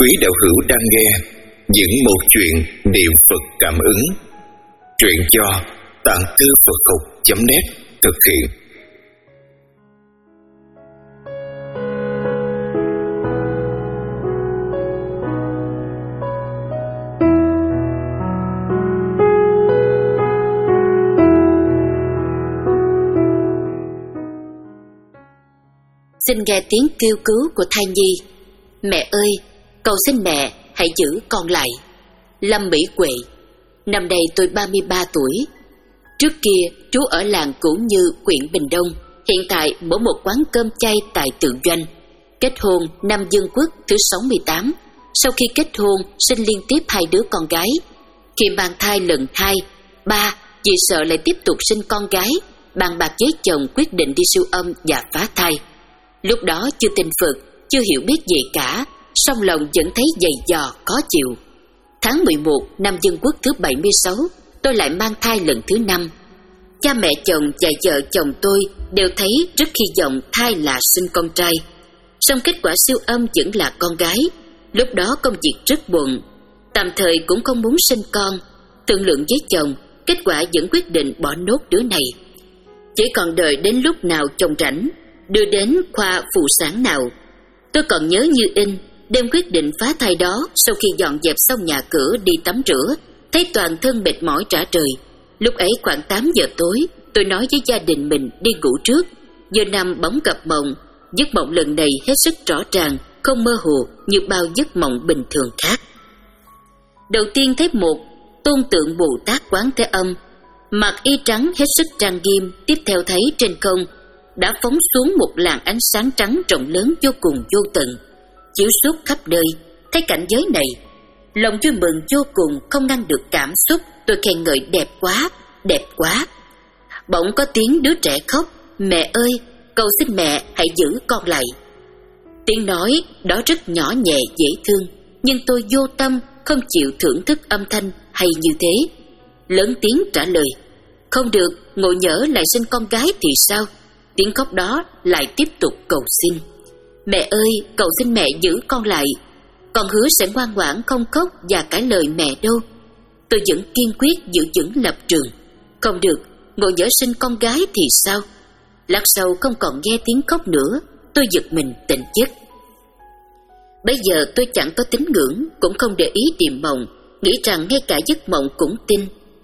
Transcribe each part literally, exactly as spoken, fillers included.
Quý đạo hữu đang nghe những một chuyện niệm Phật cảm ứng. Truyện do tạng thư Phật học chấm net thực hiện. Xin nghe tiếng kêu cứu của thai nhi. Mẹ ơi, cầu xin mẹ hãy giữ con lại. Lâm Mỹ Quệ. Năm nay tôi ba mươi ba tuổi. Trước kia trú ở làng Cửu Như, huyện Bình Đông. Hiện tại mở một quán cơm chay tại tự doanh. Kết hôn năm Dương Quốc thứ sáu mươi tám. Sau khi kết hôn sinh liên tiếp hai đứa con gái. Khi mang thai lần hai, ba vì sợ lại tiếp tục sinh con gái, bàn bạc với chồng quyết định đi siêu âm và phá thai. Lúc đó chưa tin Phật, chưa hiểu biết gì cả, song lòng vẫn thấy dày dò khó chịu. Tháng mười một năm Dương Quốc thứ bảy mươi sáu, tôi lại mang thai lần thứ năm. Cha mẹ chồng và vợ chồng tôi đều thấy rất hy vọng thai là sinh con trai. Song kết quả siêu âm vẫn là con gái. Lúc đó công việc rất bận, tạm thời cũng không muốn sinh con. Thương lượng với chồng, kết quả vẫn quyết định bỏ nốt đứa này. Chỉ còn đợi đến lúc nào chồng rảnh đưa đến khoa phụ sản nào. Tôi còn nhớ như in, đêm quyết định phá thai đó, sau khi dọn dẹp xong nhà cửa đi tắm rửa, thấy toàn thân mệt mỏi trả trời. Lúc ấy khoảng tám giờ tối, tôi nói với gia đình mình đi ngủ trước. Giờ nằm bỗng gặp mộng. Giấc mộng lần này hết sức rõ ràng, không mơ hồ như bao giấc mộng bình thường khác. Đầu tiên thấy một tôn tượng Bồ Tát Quán Thế Âm, mặc y trắng hết sức trang nghiêm. Tiếp theo thấy trên không đã phóng xuống một làn ánh sáng trắng rộng lớn vô cùng vô tận, chiếu suốt khắp nơi. Thấy cảnh giới này, lòng tôi mừng vô cùng, không ngăn được cảm xúc. Tôi khen ngợi đẹp quá, đẹp quá. Bỗng có tiếng đứa trẻ khóc. Mẹ ơi, cầu xin mẹ hãy giữ con lại. Tiếng nói đó rất nhỏ nhẹ dễ thương, nhưng tôi vô tâm, không chịu thưởng thức âm thanh hay như thế. Lớn tiếng trả lời: không được, ngộ nhỡ lại sinh con gái thì sao? Tiếng khóc đó lại tiếp tục cầu xin: mẹ ơi, cầu xin mẹ giữ con lại. Con hứa sẽ ngoan ngoãn không khóc và cãi lời mẹ đâu. Tôi vẫn kiên quyết giữ vững lập trường. Không được, ngộ nhỡ sinh con gái thì sao? Lát sau không còn nghe tiếng khóc nữa, tôi giật mình tỉnh giấc. Bây giờ tôi chẳng có tín ngưỡng, cũng không để ý điềm mộng, nghĩ rằng ngay cả giấc mộng cũng tin.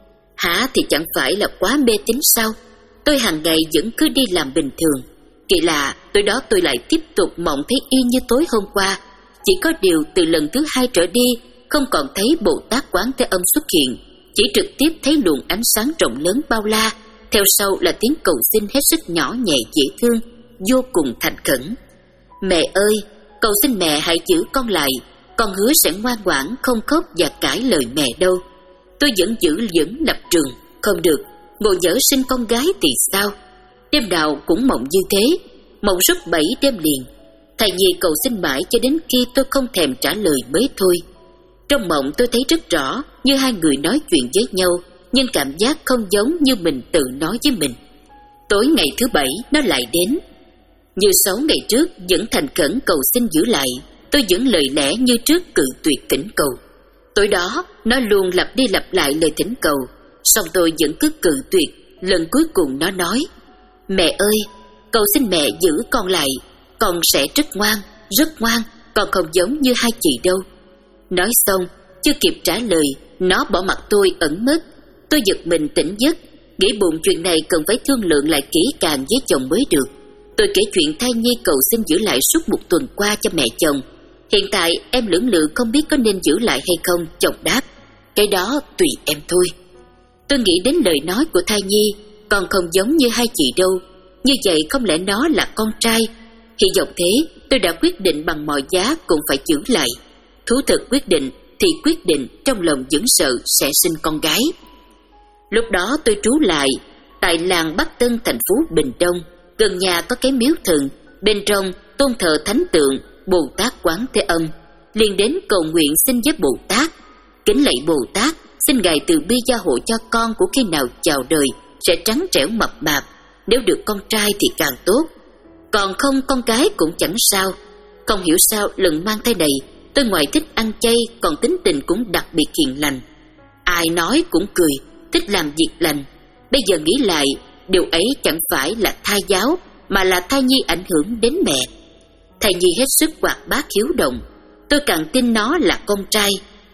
Hả, thì chẳng phải là quá mê tín sao? Tôi hàng ngày vẫn cứ đi làm bình thường. Kỳ lạ, tối đó tôi lại tiếp tục mộng thấy y như tối hôm qua. Chỉ có điều từ lần thứ hai trở đi, không còn thấy Bồ Tát Quán Thế Âm xuất hiện, chỉ trực tiếp thấy luồng ánh sáng rộng lớn bao la. Theo sau là tiếng cầu xin hết sức nhỏ nhẹ dễ thương, vô cùng thành khẩn: mẹ ơi, cầu xin mẹ hãy giữ con lại. Con hứa sẽ ngoan ngoãn không khóc và cãi lời mẹ đâu. Tôi vẫn giữ vững lập trường. Không được, ngộ nhỡ sinh con gái thì sao? Đêm nào cũng mộng như thế, mộng suốt bảy đêm liền. Thầy nhi cầu xin mãi cho đến khi tôi không thèm trả lời mới thôi. Trong mộng tôi thấy rất rõ như hai người nói chuyện với nhau, nhưng cảm giác không giống như mình tự nói với mình. Tối ngày thứ bảy nó lại đến. Như sáu ngày trước vẫn thành khẩn cầu xin giữ lại, tôi vẫn lời lẽ như trước cự tuyệt thỉnh cầu. Tối đó nó luôn lặp đi lặp lại lời thỉnh cầu, song tôi vẫn cứ cự tuyệt. Lần cuối cùng nó nói: mẹ ơi, cầu xin mẹ giữ con lại. Con sẽ rất ngoan, rất ngoan, con không giống như hai chị đâu. Nói xong, chưa kịp trả lời, nó bỏ mặt tôi ẩn mất. Tôi giật mình tỉnh giấc, nghĩ bụng chuyện này cần phải thương lượng lại kỹ càng với chồng mới được. Tôi kể chuyện thai nhi cầu xin giữ lại suốt một tuần qua cho mẹ chồng. Hiện tại em lưỡng lự không biết có nên giữ lại hay không. Chồng đáp: cái đó tùy em thôi. Tôi nghĩ đến lời nói của thai nhi: con không giống như hai chị đâu. Như vậy không lẽ nó là con trai? Hy vọng thế, tôi đã quyết định bằng mọi giá cũng phải giữ lại. Thú thật quyết định thì quyết định, trong lòng vẫn sợ sẽ sinh con gái. Lúc đó tôi trú lại tại làng Bắc Tân, thành phố Bình Đông. Gần nhà có cái miếu thần, bên trong tôn thờ thánh tượng Bồ Tát Quán Thế Âm. Liền đến cầu nguyện xin với Bồ Tát: kính lạy Bồ Tát, xin ngài từ bi gia hộ cho con của khi nào chào đời sẽ trắng trẻo mập mạp. Nếu được con trai thì càng tốt, còn không con gái cũng chẳng sao. Không hiểu sao lần mang thai này Tôi ngoài thích ăn chay còn tính tình cũng đặc biệt hiền lành. Ai nói cũng cười, thích làm việc lành. Bây giờ nghĩ lại, điều ấy chẳng phải là thai giáo, mà là thai nhi ảnh hưởng đến mẹ. Thai nhi hết sức hoạt bát hiếu động, tôi càng tin nó là con trai.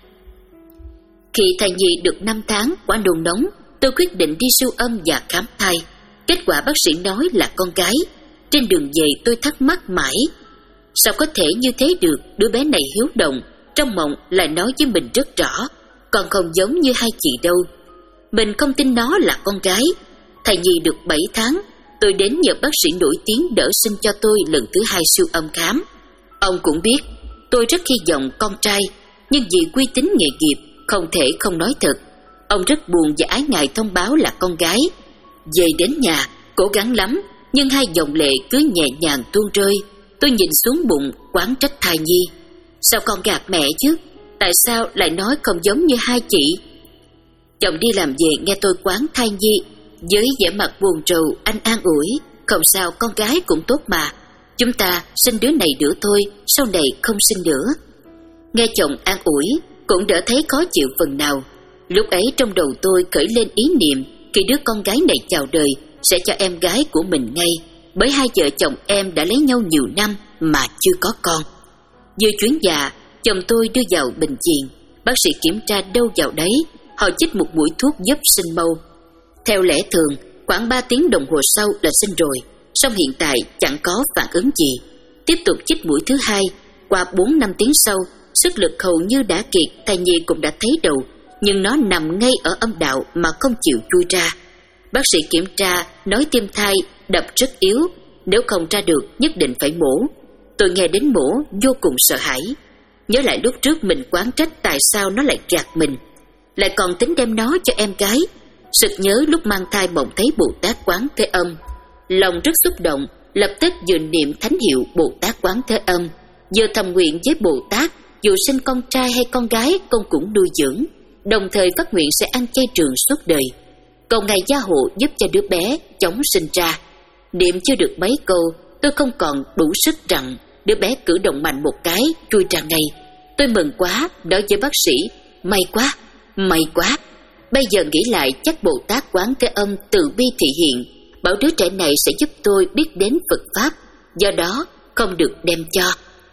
Khi thai nhi được năm tháng quá nôn nóng, tôi quyết định đi siêu âm và khám thai. Kết quả bác sĩ nói là con gái. Trên đường về tôi thắc mắc mãi, sao có thể như thế được? Đứa bé này hiếu động, trong mộng lại nói với mình rất rõ, còn không giống như hai chị đâu. Mình không tin nó là con gái. Thai nhi được bảy tháng, tôi đến nhờ bác sĩ nổi tiếng đỡ sinh cho tôi lần thứ hai siêu âm khám. Ông cũng biết tôi rất hy vọng con trai, nhưng vì uy tín nghề nghiệp không thể không nói thật. Ông rất buồn và ái ngại thông báo là con gái. Về đến nhà, cố gắng lắm, nhưng hai dòng lệ cứ nhẹ nhàng tuôn rơi. Tôi nhìn xuống bụng, oán trách thai nhi. Sao con gạt mẹ chứ? Tại sao lại nói không giống như hai chị? Chồng đi làm về nghe tôi quán thai nhi, với vẻ mặt buồn rầu, anh an ủi. Không sao, con gái cũng tốt mà. Chúng ta sinh đứa này nữa thôi, sau này không sinh nữa. Nghe chồng an ủi, cũng đỡ thấy khó chịu phần nào. Lúc ấy trong đầu tôi khởi lên ý niệm, khi đứa con gái này chào đời sẽ cho em gái của mình ngay, bởi hai vợ chồng em đã lấy nhau nhiều năm mà chưa có con. Vừa chuyển dạ, chồng tôi đưa vào bệnh viện. Bác sĩ kiểm tra đâu vào đấy, họ chích một mũi thuốc giúp sinh mau. Theo lẽ thường, khoảng ba tiếng đồng hồ sau là sinh rồi, song hiện tại chẳng có phản ứng gì. Tiếp tục chích mũi thứ hai, qua bốn năm tiếng sau, sức lực hầu như đã kiệt, thai nhi cũng đã thấy đầu, nhưng nó nằm ngay ở âm đạo mà không chịu chui ra. Bác sĩ kiểm tra, nói tim thai đập rất yếu, nếu không ra được nhất định phải mổ. Tôi nghe đến mổ vô cùng sợ hãi, nhớ lại lúc trước mình oán trách tại sao nó lại gạt mình, lại còn tính đem nó cho em gái. Sực nhớ lúc mang thai mộng thấy Bồ Tát Quán Thế Âm, lòng rất xúc động, lập tức vừa niệm thánh hiệu Bồ Tát Quán Thế Âm, vừa thầm nguyện với Bồ Tát dù sinh con trai hay con gái con cũng nuôi dưỡng, đồng thời phát nguyện sẽ ăn chay trường suốt đời, cầu ngài gia hộ giúp cho đứa bé chóng sinh ra. Niệm chưa được mấy câu, tôi không còn đủ sức rằng đứa bé cử động mạnh một cái chui ra ngay. Tôi mừng quá, nói với bác sĩ, may quá, may quá. Bây giờ nghĩ lại chắc Bồ Tát Quán Thế Âm từ bi thị hiện, bảo đứa trẻ này sẽ giúp tôi biết đến Phật Pháp, do đó không được đem cho.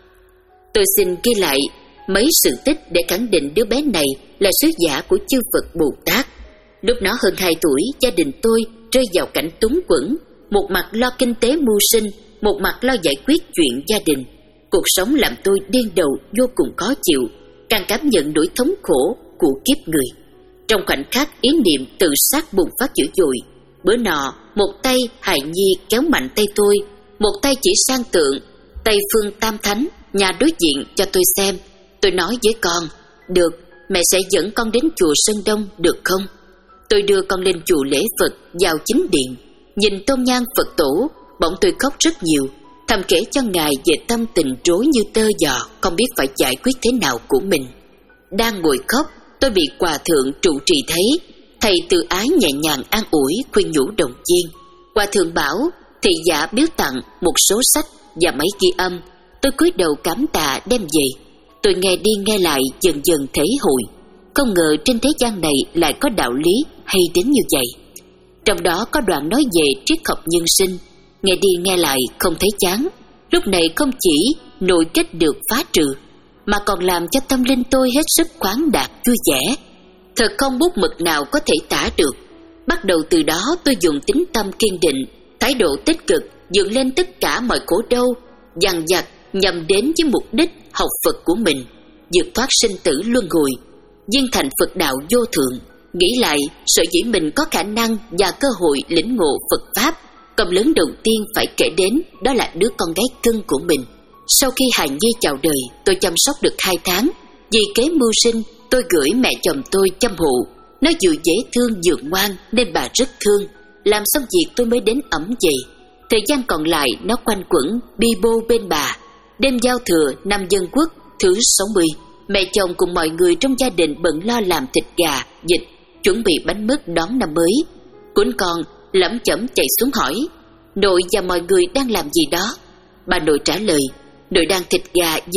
Tôi xin ghi lại mấy sự tích để khẳng định đứa bé này là sứ giả của chư Phật Bồ Tát. Lúc nó hơn hai tuổi, gia đình tôi rơi vào cảnh túng quẫn, một mặt lo kinh tế mưu sinh, một mặt lo giải quyết chuyện gia đình. Cuộc sống làm tôi điên đầu vô cùng khó chịu, càng cảm nhận nỗi thống khổ của kiếp người. Trong khoảnh khắc ý niệm tự sát bùng phát dữ dội, bữa nọ một tay hài nhi kéo mạnh tay tôi, một tay chỉ sang tượng Tây Phương Tam Thánh nhà đối diện cho tôi xem. Tôi nói với con, được, mẹ sẽ dẫn con đến chùa Sơn Đông được không? Tôi đưa con lên chùa lễ Phật vào chính điện, nhìn tôn nhang Phật tổ, bỗng tôi khóc rất nhiều, thầm kể cho ngài về tâm tình rối như tơ giò, không biết phải giải quyết thế nào của mình. Đang ngồi khóc, tôi bị hòa thượng trụ trì thấy, thầy từ ái nhẹ nhàng an ủi khuyên nhủ động viên. Hòa thượng bảo thị giả biếu tặng một số sách và máy ghi âm. Tôi cúi đầu cảm tạ đem về. Tôi nghe đi nghe lại dần dần thể hội, không ngờ trên thế gian này lại có đạo lý hay đến như vậy. Trong đó có đoạn nói về triết học nhân sinh, nghe đi nghe lại không thấy chán. Lúc này không chỉ nội kết được phá trừ, mà còn làm cho tâm linh tôi hết sức khoáng đạt vui vẻ. Thật không bút mực nào có thể tả được. Bắt đầu từ đó tôi dùng tính tâm kiên định, thái độ tích cực, dựng lên tất cả mọi khổ đau, dằn vặt nhằm đến với mục đích học Phật của mình, vượt thoát sinh tử luân hồi, viên thành Phật đạo vô thượng. Nghĩ lại, sở dĩ mình có khả năng và cơ hội lĩnh ngộ Phật Pháp, công lớn đầu tiên phải kể đến đó là đứa con gái cưng của mình. Sau khi hài nhi chào đời, tôi chăm sóc được hai tháng. Vì kế mưu sinh, tôi gửi mẹ chồng tôi chăm hộ. Nó vừa dễ thương vừa ngoan nên bà rất thương. Làm xong việc tôi mới đến ẵm về. Thời gian còn lại nó quanh quẩn bi bô bên bà. Đêm giao thừa năm Dân Quốc thứ sáu mươi, mẹ chồng cùng mọi người trong gia đình bận lo làm thịt gà, vịt, chuẩn bị bánh mứt đón năm mới. Cuốn con lẩm chẩm chạy xuống hỏi, nội và mọi người đang làm gì đó? Bà nội trả lời, nội đang thịt gà, vịt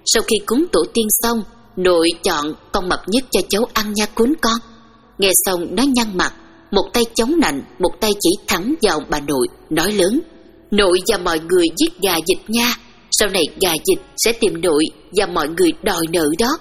sau khi cúng tổ tiên xong, nội chọn con mập nhất cho cháu ăn nha cún con. Nghe xong nó nhăn mặt, một tay chống nạnh, một tay chỉ thẳng vào bà nội, nói lớn: Nội và mọi người giết gà vịt nha, sau này gà vịt sẽ tìm nội và mọi người đòi nợ đó.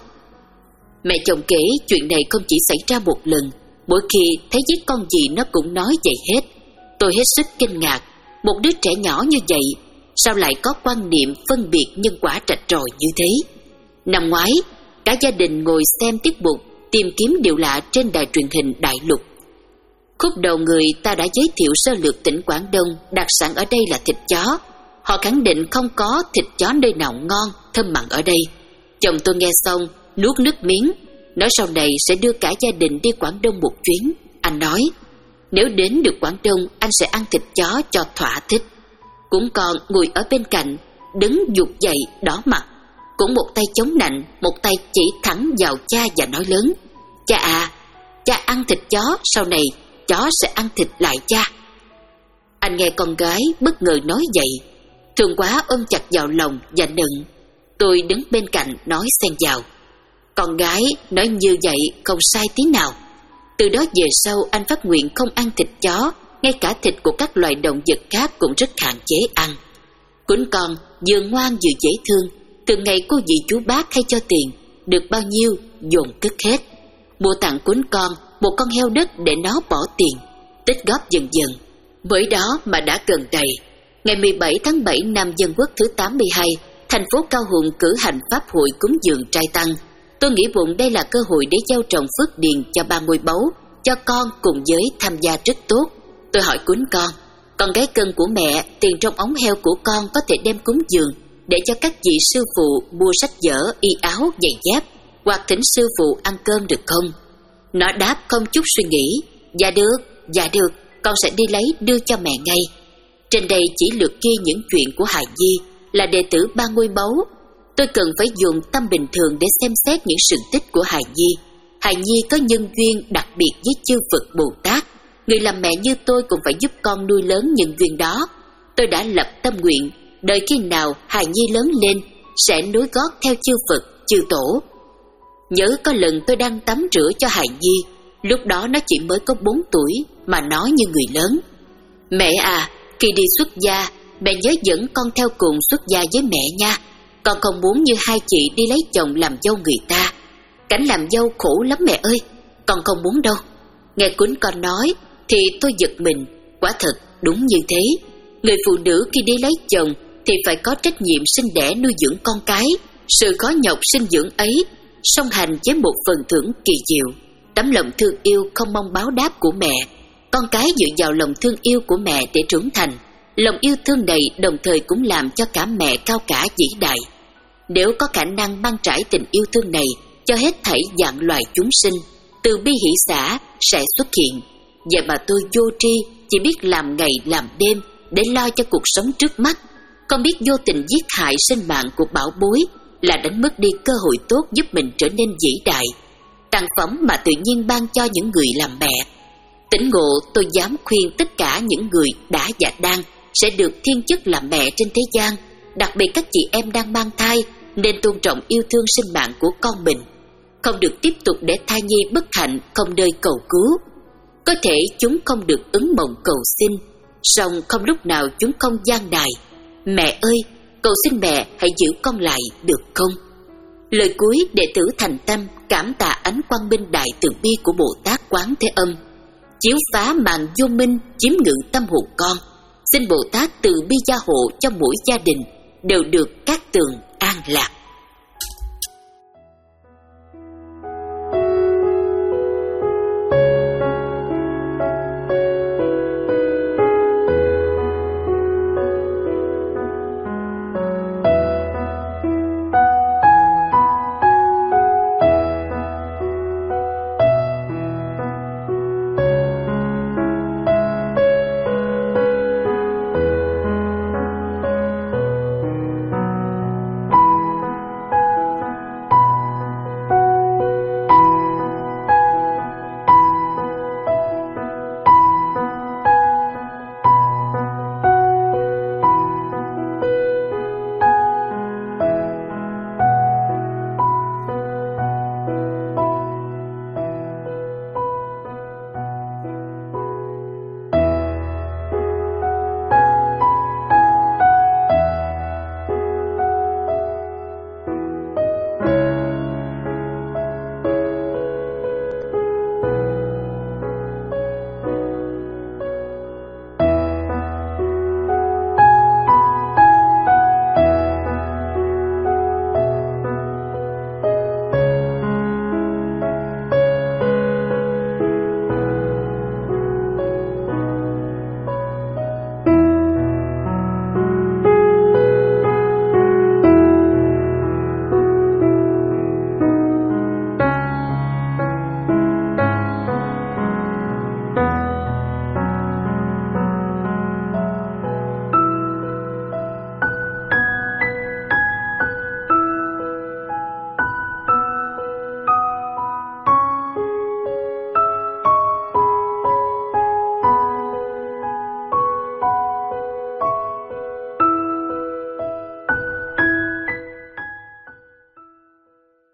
Mẹ chồng kể chuyện này không chỉ xảy ra một lần, mỗi khi thấy giết con gì nó cũng nói vậy hết. Tôi hết sức kinh ngạc, một đứa trẻ nhỏ như vậy sao lại có quan niệm phân biệt nhân quả rạch ròi như thế. Năm ngoái, cả gia đình ngồi xem tiết mục tìm kiếm điều lạ trên đài truyền hình Đại Lục. Khúc đầu người ta đã giới thiệu sơ lược tỉnh Quảng Đông, đặc sản ở đây là thịt chó. Họ khẳng định không có thịt chó nơi nào ngon, thơm mặn ở đây. Chồng tôi nghe xong, nuốt nước miếng, nói sau này sẽ đưa cả gia đình đi Quảng Đông một chuyến. Anh nói, nếu đến được Quảng Đông, anh sẽ ăn thịt chó cho thỏa thích. Cũng còn ngồi ở bên cạnh, đứng giục dậy đỏ mặt, cũng một tay chống nạnh, một tay chỉ thẳng vào cha và nói lớn: Cha à, cha ăn thịt chó, sau này chó sẽ ăn thịt lại cha. Anh nghe con gái bất ngờ nói vậy, thương quá ôm chặt vào lòng và nựng. Tôi đứng bên cạnh nói xen vào: Con gái nói như vậy không sai tí nào. Từ đó về sau anh phát nguyện không ăn thịt chó, ngay cả thịt của các loài động vật khác cũng rất hạn chế ăn. Cún con vừa ngoan vừa dễ thương, thường ngày cô dì chú bác hay cho tiền, được bao nhiêu dồn cất hết. Mua tặng cún con một con heo đất để nó bỏ tiền, tích góp dần dần. Bởi đó mà đã gần đây, ngày mười bảy tháng bảy năm Dân Quốc thứ tám mươi hai, thành phố Cao Hùng cử hành pháp hội cúng dường trai tăng. Tôi nghĩ bụng đây là cơ hội để gieo trồng phước điền cho ba ngôi báu, cho con cùng giới tham gia rất tốt. Tôi hỏi cún con: Con gái cưng của mẹ, tiền trong ống heo của con có thể đem cúng dường để cho các vị sư phụ mua sách vở, y áo, giày dép, hoặc thỉnh sư phụ ăn cơm được không? Nó đáp không chút suy nghĩ: Dạ được, dạ được, con sẽ đi lấy đưa cho mẹ ngay. Trên đây chỉ lược ghi những chuyện của Hài Nhi, là đệ tử ba ngôi báu. Tôi cần phải dùng tâm bình thường để xem xét những sự tích của Hài Nhi. Hài Nhi có nhân duyên đặc biệt với chư Phật Bồ Tát. Người làm mẹ như tôi cũng phải giúp con nuôi lớn nhân duyên đó. Tôi đã lập tâm nguyện, đợi khi nào Hài Nhi lớn lên sẽ nối gót theo chư Phật, chư Tổ. Nhớ có lần tôi đang tắm rửa cho Hài Nhi, lúc đó nó chỉ mới có bốn tuổi mà nói như người lớn: Mẹ à, khi đi xuất gia, mẹ nhớ dẫn con theo cùng xuất gia với mẹ nha. Con không muốn như hai chị đi lấy chồng làm dâu người ta. Cảnh làm dâu khổ lắm mẹ ơi, con không muốn đâu. Nghe cún con nói thì tôi giật mình, quả thật đúng như thế. Người phụ nữ khi đi lấy chồng thì phải có trách nhiệm sinh đẻ nuôi dưỡng con cái. Sự khó nhọc sinh dưỡng ấy song hành với một phần thưởng kỳ diệu, tấm lòng thương yêu không mong báo đáp của mẹ. Con cái dựa vào lòng thương yêu của mẹ để trưởng thành. Lòng yêu thương này đồng thời cũng làm cho cả mẹ cao cả vĩ đại. Nếu có khả năng ban trải tình yêu thương này cho hết thảy dạng loài chúng sinh, từ bi hỷ xã sẽ xuất hiện. Vậy mà tôi vô tri, chỉ biết làm ngày làm đêm để lo cho cuộc sống trước mắt, không biết vô tình giết hại sinh mạng của bảo bối là đánh mất đi cơ hội tốt giúp mình trở nên vĩ đại. Tặng phẩm mà tự nhiên ban cho những người làm mẹ. Tỉnh ngộ, tôi dám khuyên tất cả những người đã và đang sẽ được thiên chức làm mẹ trên thế gian, đặc biệt các chị em đang mang thai, nên tôn trọng yêu thương sinh mạng của con mình, không được tiếp tục để thai nhi bất hạnh không nơi cầu cứu. Có thể chúng không được ứng mộng cầu xin, song không lúc nào chúng không gian nài: Mẹ ơi, cầu xin mẹ hãy giữ con lại được không? Lời cuối đệ tử thành tâm cảm tạ ánh quang minh đại từ bi của Bồ Tát Quán Thế Âm, chiếu phá màn vô minh chiếm ngự tâm hồn con. Xin Bồ Tát từ bi gia hộ cho mỗi gia đình đều được các tường an lạc.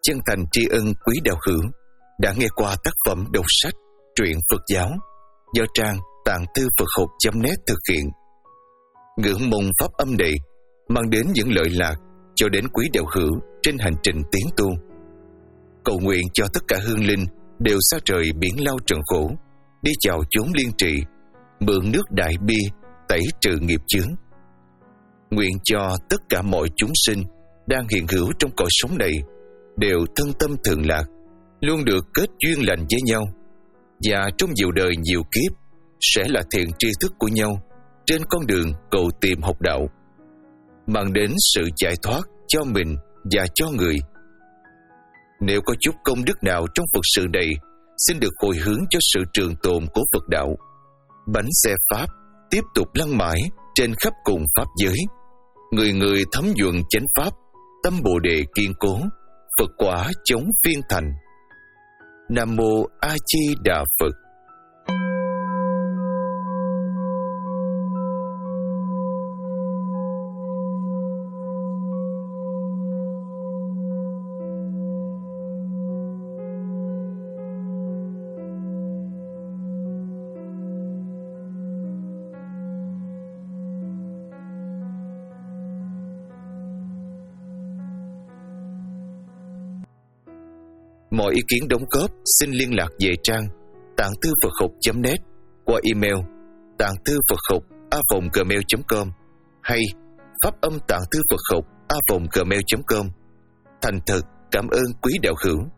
chân thành tri ân quý đạo hữu đã nghe qua tác phẩm đọc sách truyện Phật giáo do trang tạng thư Phật học chấm net thực hiện. Ngưỡng mong pháp âm này mang đến những lợi lạc cho đến quý đạo hữu trên hành trình tiến tu. Cầu nguyện cho tất cả hương linh đều xa trời biển lao trần khổ, đi chào chốn liên trị, mượn nước đại bi tẩy trừ nghiệp chướng. Nguyện cho tất cả mọi chúng sinh đang hiện hữu trong cõi sống này đều thân tâm thường lạc, luôn được kết duyên lành với nhau, và trong nhiều đời nhiều kiếp sẽ là thiện tri thức của nhau trên con đường cầu tìm học đạo, mang đến sự giải thoát cho mình và cho người. Nếu có chút công đức nào trong Phật sự này, xin được hồi hướng cho sự trường tồn của Phật đạo. Bánh xe Pháp tiếp tục lăn mãi trên khắp cùng Pháp giới, người người thấm nhuận chánh Pháp, tâm Bồ Đề kiên cố, Phật quả chống phiên thành. Nam Mô A Di Đà Phật. Mọi ý kiến đóng góp xin liên lạc về trang tạng thư Phật học chấm net qua email tạng thư Phật học a vòng gmail chấm com hay pháp âm tạng thư Phật học a vòng gmail chấm com. Thành thật cảm ơn quý đạo hữu.